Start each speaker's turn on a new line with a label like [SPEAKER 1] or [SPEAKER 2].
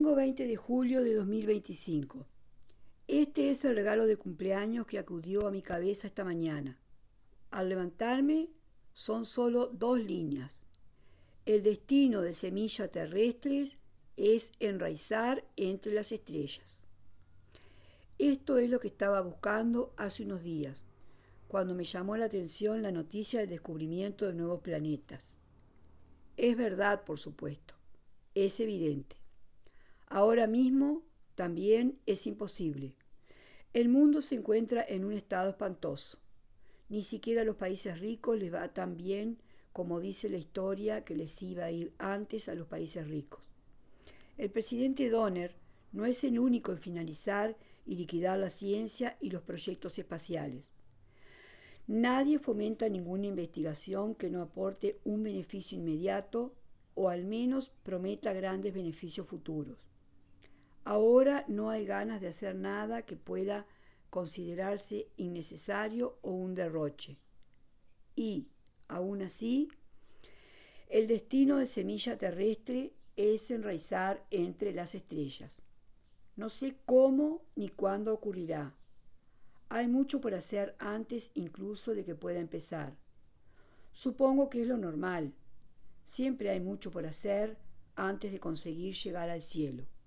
[SPEAKER 1] Domingo 20 de julio de 2025. Este es el regalo de cumpleaños que acudió a mi cabeza esta mañana. Al levantarme son solo 2 líneas. El destino de semillas terrestres es enraizar entre las estrellas. Esto es lo que estaba buscando hace unos días, cuando me llamó la atención la noticia del descubrimiento de nuevos planetas. Es verdad, por supuesto, es evidente. Ahora mismo también es imposible. El mundo se encuentra en un estado espantoso. Ni siquiera a los países ricos les va tan bien como dice la historia que les iba a ir antes a los países ricos. El presidente Donner no es el único en finalizar y liquidar la ciencia y los proyectos espaciales. Nadie fomenta ninguna investigación que no aporte un beneficio inmediato o al menos prometa grandes beneficios futuros. Ahora no hay ganas de hacer nada que pueda considerarse innecesario o un derroche. Y, aún así, el destino de semilla terrestre es enraizar entre las estrellas. No sé cómo ni cuándo ocurrirá. Hay mucho por hacer antes incluso de que pueda empezar. Supongo que es lo normal. Siempre hay mucho por hacer antes de conseguir llegar al cielo.